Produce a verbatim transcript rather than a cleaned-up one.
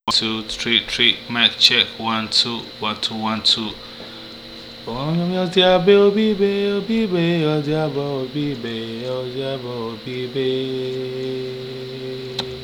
Two, three, three. Mic check. One, two, one, two, one, two. Oh, meu diabo, bibe, bibe, oh diabo, bibe, oh diabo, bibe.